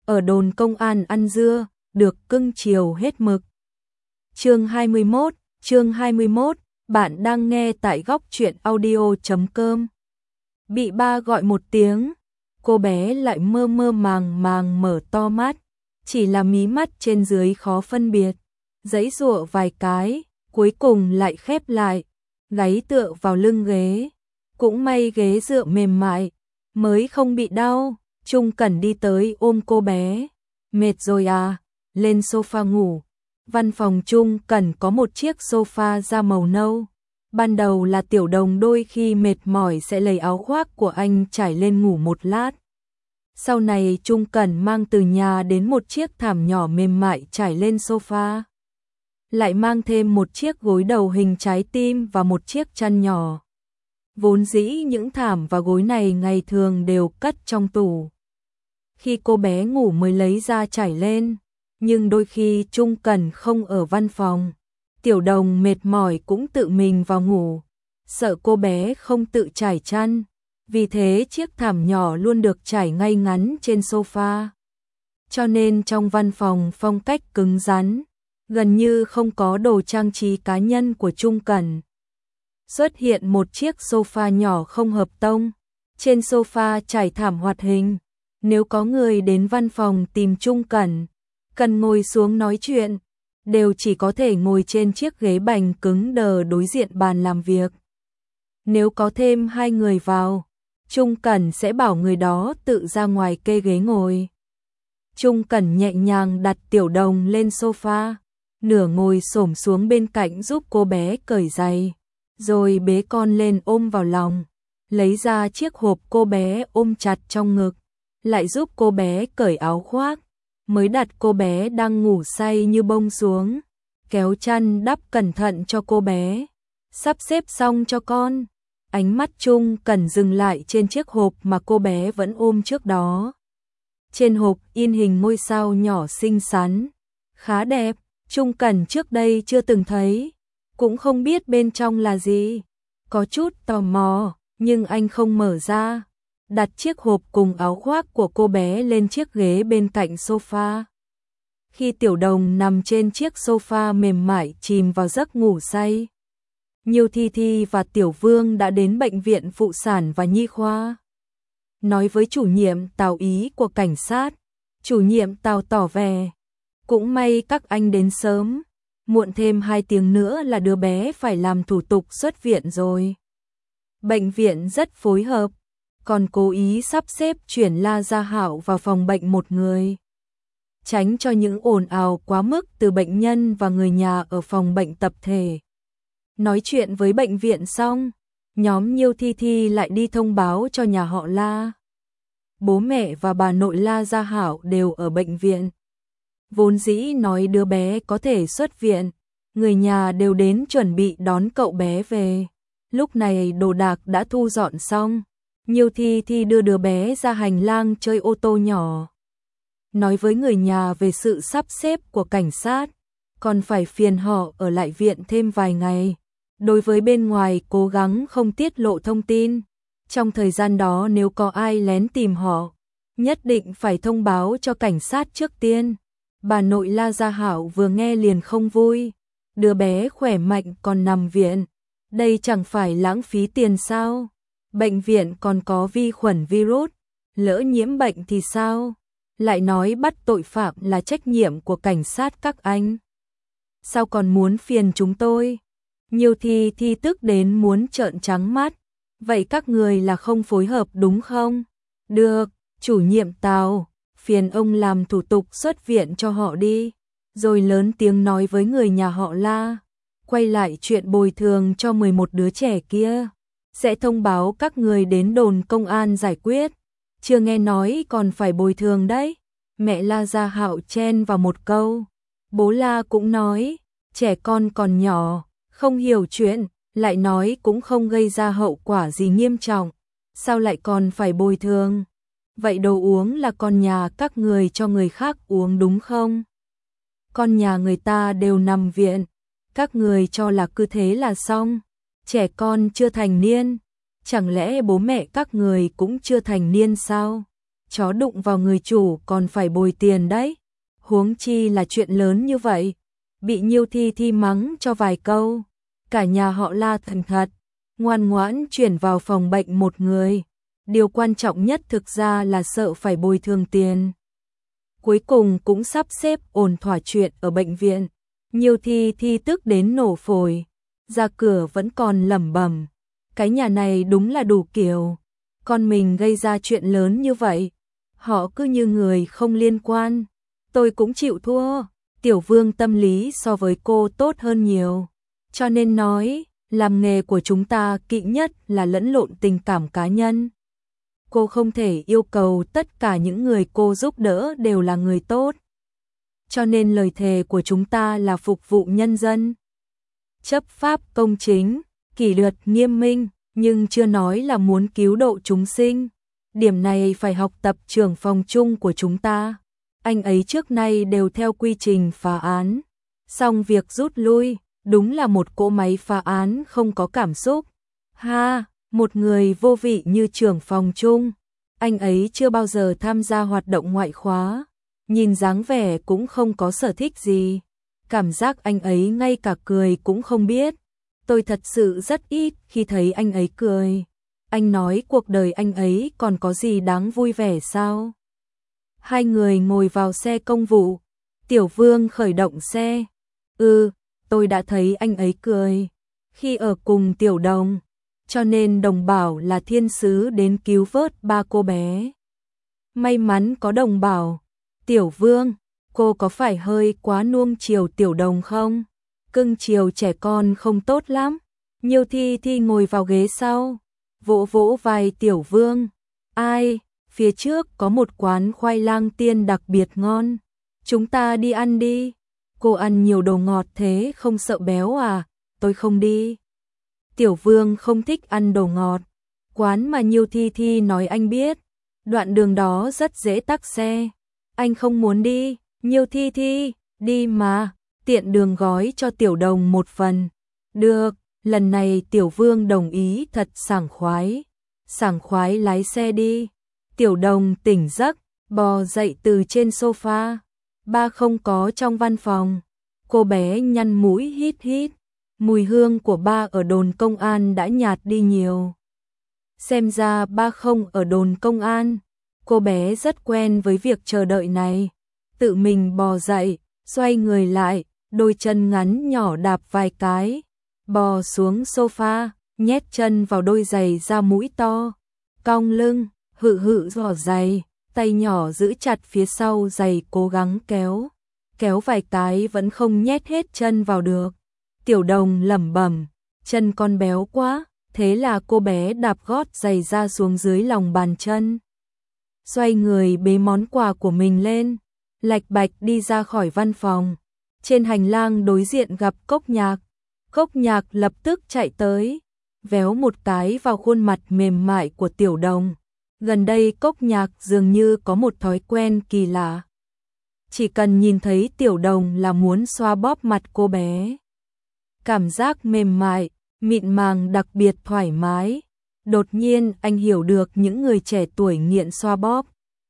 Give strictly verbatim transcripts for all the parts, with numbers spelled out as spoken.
ở đồn công an ăn dưa, được cưng chiều hết mực. Chương hai mươi mốt, chương hai mươi mốt, bạn đang nghe tại góc truyện audio chấm com. Bị ba gọi một tiếng, cô bé lại mơ mơ màng màng mở to mắt, chỉ là mí mắt trên dưới khó phân biệt, giãy giụa vài cái, cuối cùng lại khép lại, gáy tựa vào lưng ghế. Cũng may ghế dựa mềm mại, mới không bị đau. Trung Cẩn đi tới ôm cô bé. Mệt rồi à, lên sofa ngủ. Văn phòng Trung Cẩn có một chiếc sofa da màu nâu. Ban đầu là Tiểu Đồng đôi khi mệt mỏi sẽ lấy áo khoác của anh trải lên ngủ một lát. Sau này Trung Cẩn mang từ nhà đến một chiếc thảm nhỏ mềm mại trải lên sofa. Lại mang thêm một chiếc gối đầu hình trái tim và một chiếc chăn nhỏ. Vốn dĩ những thảm và gối này ngày thường đều cất trong tủ. Khi cô bé ngủ mới lấy ra trải lên, nhưng đôi khi Trung Cẩn không ở văn phòng, Tiểu Đồng mệt mỏi cũng tự mình vào ngủ, sợ cô bé không tự trải chăn, vì thế chiếc thảm nhỏ luôn được trải ngay ngắn trên sofa. Cho nên trong văn phòng phong cách cứng rắn, gần như không có đồ trang trí cá nhân của Trung Cẩn. Xuất hiện một chiếc sofa nhỏ không hợp tông, trên sofa trải thảm hoạt hình. Nếu có người đến văn phòng tìm Trung Cẩn, cần ngồi xuống nói chuyện, đều chỉ có thể ngồi trên chiếc ghế bành cứng đờ đối diện bàn làm việc. Nếu có thêm hai người vào, Trung Cẩn sẽ bảo người đó tự ra ngoài kê ghế ngồi. Trung Cẩn nhẹ nhàng đặt Tiểu Đồng lên sofa, nửa ngồi xổm xuống bên cạnh giúp cô bé cởi giày, rồi bế con lên ôm vào lòng, lấy ra chiếc hộp cô bé ôm chặt trong ngực, lại giúp cô bé cởi áo khoác, mới đặt cô bé đang ngủ say như bông xuống, kéo chăn đắp cẩn thận cho cô bé, sắp xếp xong cho con. Ánh mắt Trung Cẩn dừng lại trên chiếc hộp mà cô bé vẫn ôm trước đó. Trên hộp in hình ngôi sao nhỏ xinh xắn, khá đẹp, Trung Cẩn trước đây chưa từng thấy, cũng không biết bên trong là gì. Có chút tò mò, nhưng anh không mở ra, đặt chiếc hộp cùng áo khoác của cô bé lên chiếc ghế bên cạnh sofa. Khi Tiểu Đồng nằm trên chiếc sofa mềm mại chìm vào giấc ngủ say, Nhiêu Thi Thi và Tiểu Vương đã đến bệnh viện phụ sản và nhi khoa. Nói với chủ nhiệm Tào ý của cảnh sát, chủ nhiệm Tào tỏ vẻ, cũng may các anh đến sớm, muộn thêm hai tiếng nữa là đứa bé phải làm thủ tục xuất viện rồi. Bệnh viện rất phối hợp, còn cố ý sắp xếp chuyển La Gia Hạo vào phòng bệnh một người, tránh cho những ồn ào quá mức từ bệnh nhân và người nhà ở phòng bệnh tập thể. Nói chuyện với bệnh viện xong, nhóm Nhiêu Thi Thi lại đi thông báo cho nhà họ La. Bố mẹ và bà nội La Gia Hạo đều ở bệnh viện. Vốn dĩ nói đứa bé có thể xuất viện, người nhà đều đến chuẩn bị đón cậu bé về. Lúc này đồ đạc đã thu dọn xong, Nhiêu Thi Thi đưa đứa bé ra hành lang chơi ô tô nhỏ. Nói với người nhà về sự sắp xếp của cảnh sát, còn phải phiền họ ở lại viện thêm vài ngày. Đối với bên ngoài cố gắng không tiết lộ thông tin. Trong thời gian đó nếu có ai lén tìm họ, nhất định phải thông báo cho cảnh sát trước tiên. Bà nội La Gia Hạo vừa nghe liền không vui. Đứa bé khỏe mạnh còn nằm viện, đây chẳng phải lãng phí tiền sao? Bệnh viện còn có vi khuẩn virus, lỡ nhiễm bệnh thì sao? Lại nói bắt tội phạm là trách nhiệm của cảnh sát các anh. Sao còn muốn phiền chúng tôi? Nhiêu Thi Thi tức đến muốn trợn trắng mắt. Vậy các người là không phối hợp đúng không? Được, chủ nhiệm Tào, phiền ông làm thủ tục xuất viện cho họ đi. Rồi lớn tiếng nói với người nhà họ La, quay lại chuyện bồi thường cho mười một đứa trẻ kia. Sẽ thông báo các người đến đồn công an giải quyết. Chưa nghe nói còn phải bồi thường đấy. Mẹ La Gia Hạo chen vào một câu. Bố La cũng nói, trẻ con còn nhỏ, không hiểu chuyện, lại nói cũng không gây ra hậu quả gì nghiêm trọng. Sao lại còn phải bồi thường? Vậy đồ uống là con nhà các người cho người khác uống đúng không? Con nhà người ta đều nằm viện, các người cho là cứ thế là xong. Trẻ con chưa thành niên, chẳng lẽ bố mẹ các người cũng chưa thành niên sao? chó đụng vào người chủ còn phải bồi tiền đấy. Huống chi là chuyện lớn như vậy. Bị Nhiêu Thi Thi mắng cho vài câu. Cả nhà họ La thần thật, ngoan ngoãn chuyển vào phòng bệnh một người. Điều quan trọng nhất thực ra là sợ phải bồi thường tiền. Cuối cùng cũng sắp xếp ổn thỏa chuyện ở bệnh viện. Nhiêu Thi Thi tức đến nổ phổi. Ra cửa vẫn còn lẩm bẩm. Cái nhà này đúng là đủ kiểu. Con mình gây ra chuyện lớn như vậy. Họ cứ như người không liên quan. Tôi cũng chịu thua. Tiểu Vương tâm lý so với cô tốt hơn nhiều. Cho nên nói, làm nghề của chúng ta kỵ nhất là lẫn lộn tình cảm cá nhân. Cô không thể yêu cầu tất cả những người cô giúp đỡ đều là người tốt. Cho nên lời thề của chúng ta là phục vụ nhân dân. Chấp pháp công chính, kỷ luật nghiêm minh, nhưng chưa nói là muốn cứu độ chúng sinh. Điểm này phải học tập trưởng phòng chung của chúng ta. Anh ấy trước nay đều theo quy trình phá án. Xong việc rút lui, đúng là một cỗ máy phá án không có cảm xúc. Ha, một người vô vị như trưởng phòng chung. Anh ấy chưa bao giờ tham gia hoạt động ngoại khóa. Nhìn dáng vẻ cũng không có sở thích gì. Cảm giác anh ấy ngay cả cười cũng không biết. Tôi thật sự rất ít khi thấy anh ấy cười. Anh nói cuộc đời anh ấy còn có gì đáng vui vẻ sao? Hai người ngồi vào xe công vụ. Tiểu Vương khởi động xe. Ừ, tôi đã thấy anh ấy cười. Khi ở cùng Tiểu Đồng. Cho nên Đồng bảo là thiên sứ đến cứu vớt ba cô bé. May mắn có Đồng bảo. Tiểu Vương, cô có phải hơi quá nuông chiều Tiểu Đồng không? Cưng chiều trẻ con không tốt lắm. Nhiêu Thi Thi ngồi vào ghế sau. Vỗ vỗ vai Tiểu Vương. Ai, phía trước có một quán khoai lang tiên đặc biệt ngon. Chúng ta đi ăn đi. Cô ăn nhiều đồ ngọt thế không sợ béo à? Tôi không đi. Tiểu Vương không thích ăn đồ ngọt. Quán mà Nhiêu Thi Thi nói anh biết. Đoạn đường đó rất dễ tắc xe. Anh không muốn đi. Nhiêu Thi Thi, đi mà. Tiện đường gói cho Tiểu Đồng một phần. Được, lần này Tiểu Vương đồng ý thật sảng khoái. Sảng khoái lái xe đi. Tiểu Đồng tỉnh giấc, bò dậy từ trên sofa. Ba không có trong văn phòng. Cô bé nhăn mũi hít hít. Mùi hương của ba ở đồn công an đã nhạt đi nhiều. Xem ra ba không ở đồn công an. Cô bé rất quen với việc chờ đợi này. Tự mình bò dậy, xoay người lại, đôi chân ngắn nhỏ đạp vài cái. Bò xuống sofa, nhét chân vào đôi giày da mũi to. Cong lưng, hự hự giỏ giày, tay nhỏ giữ chặt phía sau giày cố gắng kéo. Kéo vài cái vẫn không nhét hết chân vào được. Tiểu Đồng lẩm bẩm, chân con béo quá, thế là cô bé đạp gót giày ra xuống dưới lòng bàn chân. Xoay người bế món quà của mình lên, lạch bạch đi ra khỏi văn phòng. Trên hành lang đối diện gặp Cốc Nhạc. Cốc Nhạc lập tức chạy tới, véo một cái vào khuôn mặt mềm mại của Tiểu Đồng. Gần đây Cốc Nhạc dường như có một thói quen kỳ lạ. Chỉ cần nhìn thấy Tiểu Đồng là muốn xoa bóp mặt cô bé. Cảm giác mềm mại, mịn màng đặc biệt thoải mái. Đột nhiên anh hiểu được những người trẻ tuổi nghiện xoa bóp.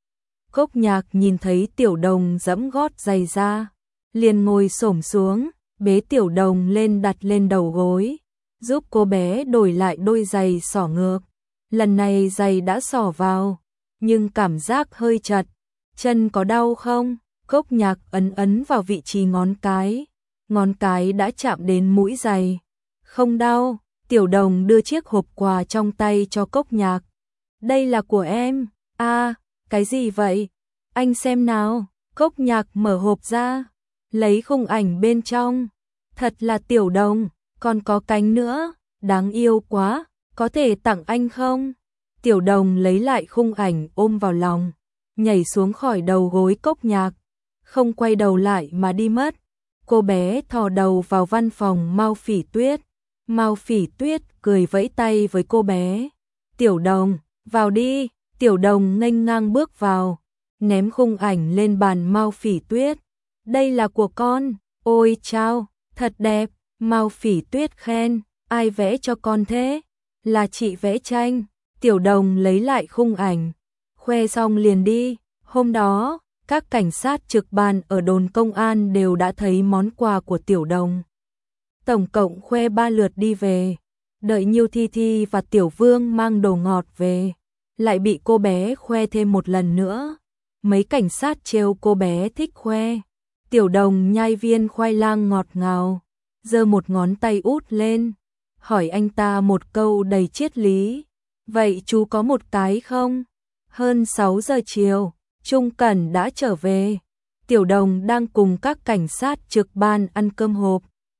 Cốc Nhạc nhìn thấy Tiểu Đồng giẫm gót giày ra, liền ngồi xổm xuống, bế Tiểu Đồng lên đặt lên đầu gối, giúp cô bé đổi lại đôi giày xỏ ngược. Lần này giày đã xỏ vào, nhưng cảm giác hơi chật. Chân có đau không? Cốc Nhạc ấn ấn vào vị trí ngón cái. Ngón cái đã chạm đến mũi giày. Không đau. Tiểu Đồng đưa chiếc hộp quà trong tay cho Cốc Nhạc. Đây là của em. À, cái gì vậy? Anh xem nào. Cốc Nhạc mở hộp ra, lấy khung ảnh bên trong. Thật là Tiểu Đồng, còn có cánh nữa, đáng yêu quá, có thể tặng anh không? Tiểu Đồng lấy lại khung ảnh ôm vào lòng, nhảy xuống khỏi đầu gối Cốc Nhạc, không quay đầu lại mà đi mất. Cô bé thò đầu vào văn phòng Mao Phỉ Tuyết. Mao Phỉ Tuyết cười vẫy tay với cô bé. Tiểu Đồng, vào đi. Tiểu Đồng nghênh ngang bước vào, ném khung ảnh lên bàn Mao Phỉ Tuyết. Đây là của con. Ôi chao, thật đẹp. Mao Phỉ Tuyết khen. Ai vẽ cho con thế? Là chị vẽ tranh. Tiểu Đồng lấy lại khung ảnh, khoe xong liền đi. Hôm đó, các cảnh sát trực ban ở đồn công an đều đã thấy món quà của Tiểu Đồng. Tổng cộng khoe ba lượt đi về, đợi Nhiêu Thi Thi và Tiểu Vương mang đồ ngọt về, lại bị cô bé khoe thêm một lần nữa. Mấy cảnh sát trêu cô bé thích khoe. Tiểu Đồng nhai viên khoai lang ngọt ngào, giơ một ngón tay út lên, hỏi anh ta một câu đầy triết lý. Vậy chú có một cái không? Hơn sáu giờ chiều, Trung Cẩn đã trở về. Tiểu Đồng đang cùng các cảnh sát trực ban ăn cơm hộp.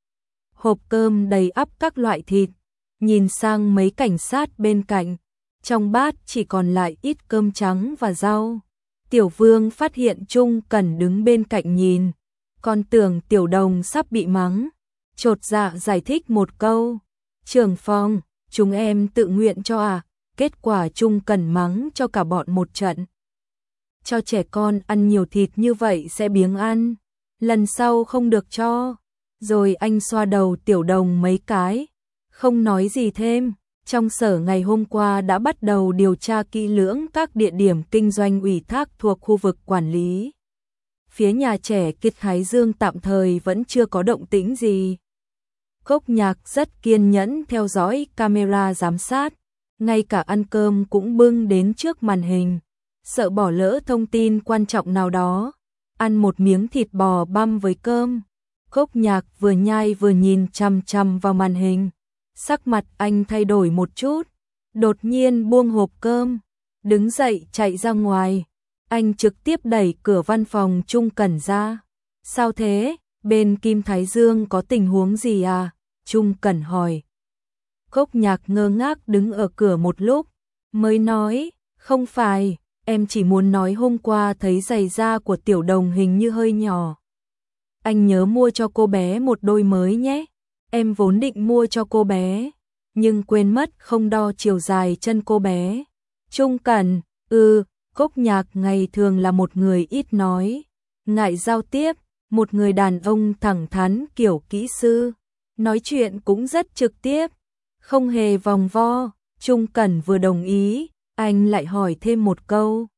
Hộp cơm đầy ắp các loại thịt. Nhìn sang mấy cảnh sát bên cạnh, trong bát chỉ còn lại ít cơm trắng và rau. Tiểu Vương phát hiện Trung Cẩn đứng bên cạnh nhìn, còn tưởng Tiểu Đồng sắp bị mắng, chột dạ giải thích một câu. Trưởng phòng, chúng em tự nguyện cho à? Kết quả Trung Cẩn mắng cho cả bọn một trận. Cho trẻ con ăn nhiều thịt như vậy sẽ biếng ăn, lần sau không được cho. Rồi anh xoa đầu Tiểu Đồng mấy cái, không nói gì thêm. Trong sở ngày hôm qua đã bắt đầu điều tra kỹ lưỡng các địa điểm kinh doanh ủy thác thuộc khu vực quản lý. Phía nhà trẻ Kiệt Thái Dương tạm thời vẫn chưa có động tĩnh gì. Cốc Nhạc rất kiên nhẫn theo dõi camera giám sát, ngay cả ăn cơm cũng bưng đến trước màn hình, sợ bỏ lỡ thông tin quan trọng nào đó. Ăn một miếng thịt bò băm với cơm, Cốc Nhạc vừa nhai vừa nhìn chằm chằm vào màn hình. Sắc mặt anh thay đổi một chút, đột nhiên buông hộp cơm, đứng dậy chạy ra ngoài. Anh trực tiếp đẩy cửa văn phòng Trung Cẩn ra. Sao thế, bên Kim Thái Dương có tình huống gì à? Trung Cẩn hỏi. Cốc Nhạc ngơ ngác đứng ở cửa một lúc, mới nói, không phải, em chỉ muốn nói hôm qua thấy giày da của Tiểu Đồng hình như hơi nhỏ. Anh nhớ mua cho cô bé một đôi mới nhé. Em vốn định mua cho cô bé, nhưng quên mất không đo chiều dài chân cô bé. Trung Cẩn, ừ, Cốc Nhạc ngày thường là một người ít nói, ngại giao tiếp, một người đàn ông thẳng thắn kiểu kỹ sư, nói chuyện cũng rất trực tiếp, không hề vòng vo. Trung Cẩn vừa đồng ý, anh lại hỏi thêm một câu.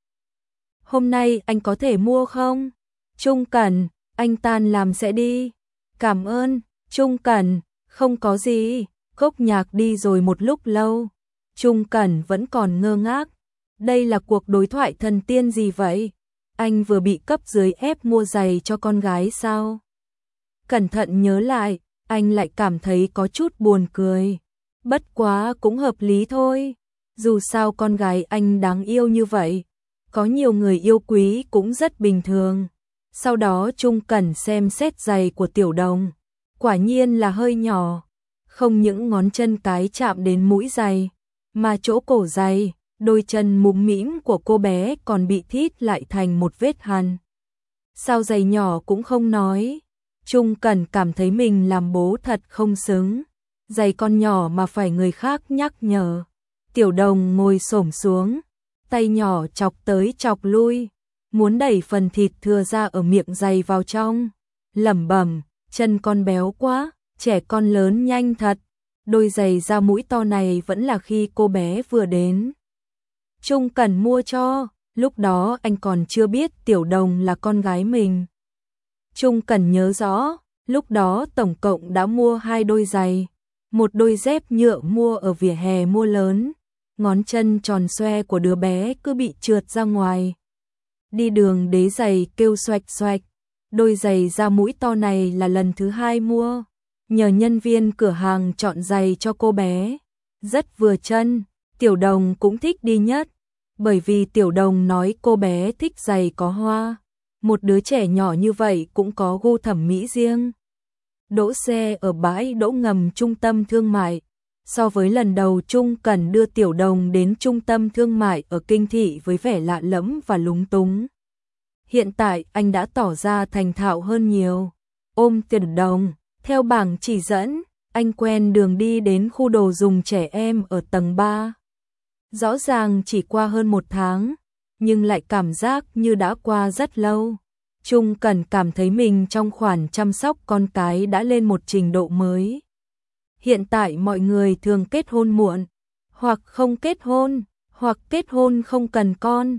Hôm nay anh có thể mua không? Trung Cẩn, anh tan làm sẽ đi. Cảm ơn. Trung Cẩn, không có gì. Cốc Nhạc đi rồi một lúc lâu, Trung Cẩn vẫn còn ngơ ngác. Đây là cuộc đối thoại thần tiên gì vậy? Anh vừa bị cấp dưới ép mua giày cho con gái sao? Cẩn thận nhớ lại, anh lại cảm thấy có chút buồn cười. Bất quá cũng hợp lý thôi. Dù sao con gái anh đáng yêu như vậy, có nhiều người yêu quý cũng rất bình thường. Sau đó Trung Cẩn xem xét giày của Tiểu Đồng. Quả nhiên là hơi nhỏ, không những ngón chân cái chạm đến mũi giày, mà chỗ cổ giày, đôi chân mũm mĩm của cô bé còn bị thít lại thành một vết hằn. Sao giày nhỏ cũng không nói. Trung Cẩn cảm thấy mình làm bố thật không xứng. Giày con nhỏ mà phải người khác nhắc nhở. Tiểu Đồng ngồi xổm xuống, tay nhỏ chọc tới chọc lui, muốn đẩy phần thịt thừa ra ở miệng giày vào trong, lẩm bẩm. Chân con béo quá, trẻ con lớn nhanh thật. Đôi giày da mũi to này vẫn là khi cô bé vừa đến Trung Cẩn mua cho, lúc đó anh còn chưa biết Tiểu Đồng là con gái mình. Trung Cẩn nhớ rõ, lúc đó tổng cộng đã mua hai đôi giày, một đôi dép nhựa mua ở vỉa hè mua lớn, ngón chân tròn xoe của đứa bé cứ bị trượt ra ngoài. Đi đường đế giày kêu xoạch xoạch. Đôi giày da mũi to này là lần thứ hai mua, nhờ nhân viên cửa hàng chọn giày cho cô bé, rất vừa chân. Tiểu Đồng cũng thích đi nhất, bởi vì Tiểu Đồng nói cô bé thích giày có hoa. Một đứa trẻ nhỏ như vậy cũng có gu thẩm mỹ riêng. Đỗ xe ở bãi đỗ ngầm trung tâm thương mại. So với lần đầu Trung Cẩn đưa Tiểu Đồng đến trung tâm thương mại ở Kinh Thị với vẻ lạ lẫm và lúng túng, hiện tại anh đã tỏ ra thành thạo hơn nhiều. Ôm Tiểu Đồng, theo bảng chỉ dẫn, anh quen đường đi đến khu đồ dùng trẻ em ở tầng ba. Rõ ràng chỉ qua hơn một tháng, nhưng lại cảm giác như đã qua rất lâu. Trung Cẩn cảm thấy mình trong khoản chăm sóc con cái đã lên một trình độ mới. Hiện tại mọi người thường kết hôn muộn, hoặc không kết hôn, hoặc kết hôn không cần con.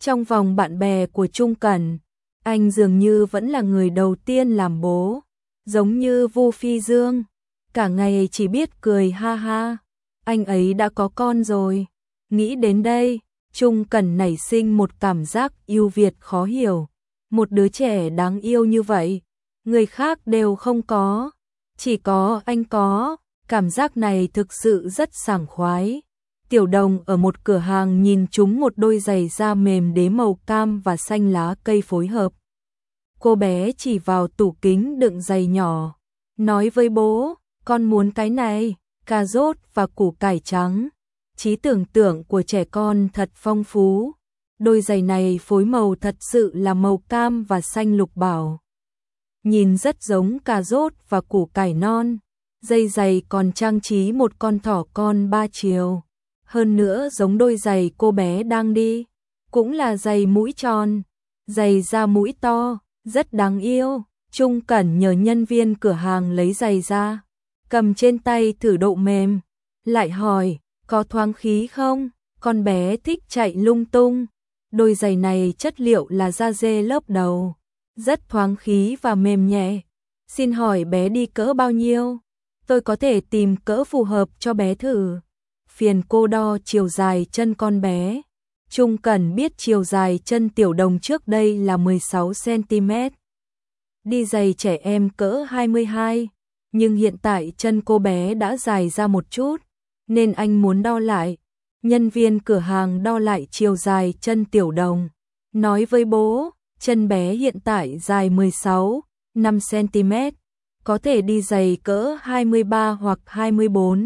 Trong vòng bạn bè của Trung Cẩn, anh dường như vẫn là người đầu tiên làm bố, giống như Vu Phi Dương, cả ngày chỉ biết cười ha ha. Anh ấy đã có con rồi. Nghĩ đến đây, Trung Cẩn nảy sinh một cảm giác yêu Việt khó hiểu. Một đứa trẻ đáng yêu như vậy, người khác đều không có, chỉ có anh có. Cảm giác này thực sự rất sảng khoái. Tiểu Đồng ở một cửa hàng nhìn trúng một đôi giày da mềm đế màu cam và xanh lá cây phối hợp. Cô bé chỉ vào tủ kính đựng giày nhỏ, nói với bố, con muốn cái này, cà rốt và củ cải trắng. Trí tưởng tượng của trẻ con thật phong phú. Đôi giày này phối màu thật sự là màu cam và xanh lục bảo. Nhìn rất giống cà rốt và củ cải non. Dây giày còn trang trí một con thỏ con ba chiều. Hơn nữa giống đôi giày cô bé đang đi. Cũng là giày mũi tròn, giày da mũi to, rất đáng yêu. Trung Cẩn nhờ nhân viên cửa hàng lấy giày ra, cầm trên tay thử độ mềm. Lại hỏi, có thoáng khí không? Con bé thích chạy lung tung. Đôi giày này chất liệu là da dê lớp đầu, rất thoáng khí và mềm nhẹ. Xin hỏi bé đi cỡ bao nhiêu? Tôi có thể tìm cỡ phù hợp cho bé thử. Phiền cô đo chiều dài chân con bé. Trung Cẩn biết chiều dài chân Tiểu Đồng trước đây là mười sáu xăng ti mét. Đi giày trẻ em cỡ hai mươi hai, nhưng hiện tại chân cô bé đã dài ra một chút, nên anh muốn đo lại. Nhân viên cửa hàng đo lại chiều dài chân Tiểu Đồng, nói với bố, chân bé hiện tại dài mười sáu phẩy năm xăng ti mét, có thể đi giày cỡ hai mươi ba hoặc hai mươi bốn.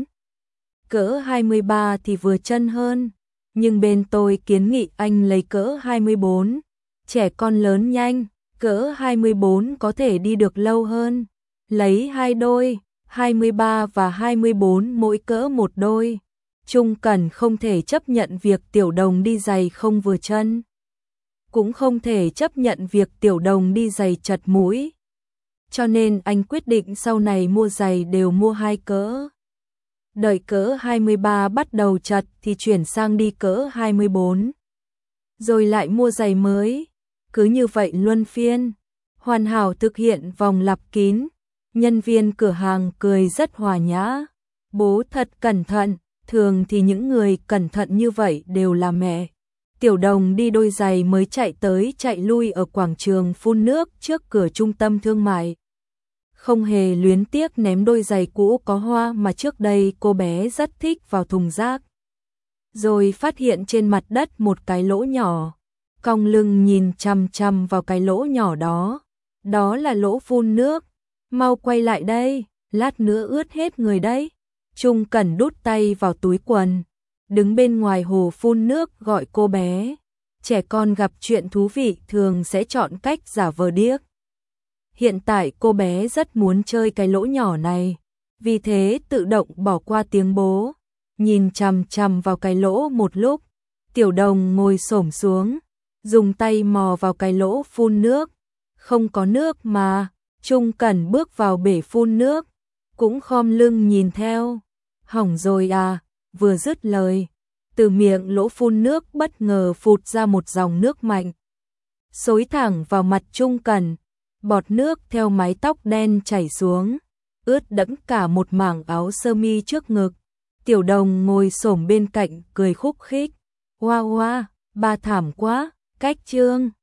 Cỡ hai mươi ba thì vừa chân hơn, nhưng bên tôi kiến nghị anh lấy cỡ hai mươi bốn. Trẻ con lớn nhanh, cỡ hai mươi bốn có thể đi được lâu hơn. Lấy hai đôi, hai mươi ba và hai mươi bốn mỗi cỡ một đôi. Trung Cẩn không thể chấp nhận việc Tiểu Đồng đi giày không vừa chân. Cũng không thể chấp nhận việc Tiểu Đồng đi giày chật mũi. Cho nên anh quyết định sau này mua giày đều mua hai cỡ. Đợi cỡ hai mươi ba bắt đầu chật thì chuyển sang đi cỡ hai mươi bốn. Rồi lại mua giày mới. Cứ như vậy luân phiên. Hoàn hảo thực hiện vòng lặp kín. Nhân viên cửa hàng cười rất hòa nhã. Bố thật cẩn thận. Thường thì những người cẩn thận như vậy đều là mẹ. Tiểu Đồng đi đôi giày mới chạy tới chạy lui ở quảng trường phun nước trước cửa trung tâm thương mại. Không hề luyến tiếc ném đôi giày cũ có hoa mà trước đây cô bé rất thích vào thùng rác. Rồi phát hiện trên mặt đất một cái lỗ nhỏ. Cong lưng nhìn chằm chằm vào cái lỗ nhỏ đó. Đó là lỗ phun nước. Mau quay lại đây, lát nữa ướt hết người đấy. Trung Cẩn đút tay vào túi quần, đứng bên ngoài hồ phun nước gọi cô bé. Trẻ con gặp chuyện thú vị thường sẽ chọn cách giả vờ điếc. Hiện tại cô bé rất muốn chơi cái lỗ nhỏ này, vì thế tự động bỏ qua tiếng bố, nhìn chằm chằm vào cái lỗ một lúc. Tiểu Đồng ngồi xổm xuống, dùng tay mò vào cái lỗ phun nước. Không có nước mà. Trung Cẩn bước vào bể phun nước, cũng khom lưng nhìn theo. Hỏng rồi à, vừa dứt lời, từ miệng lỗ phun nước bất ngờ phụt ra một dòng nước mạnh, xối thẳng vào mặt Trung Cẩn, bọt nước theo mái tóc đen chảy xuống, ướt đẫm cả một mảng áo sơ mi trước ngực. Tiểu Đồng ngồi xổm bên cạnh cười khúc khích, hoa hoa, ba thảm quá, cách trương.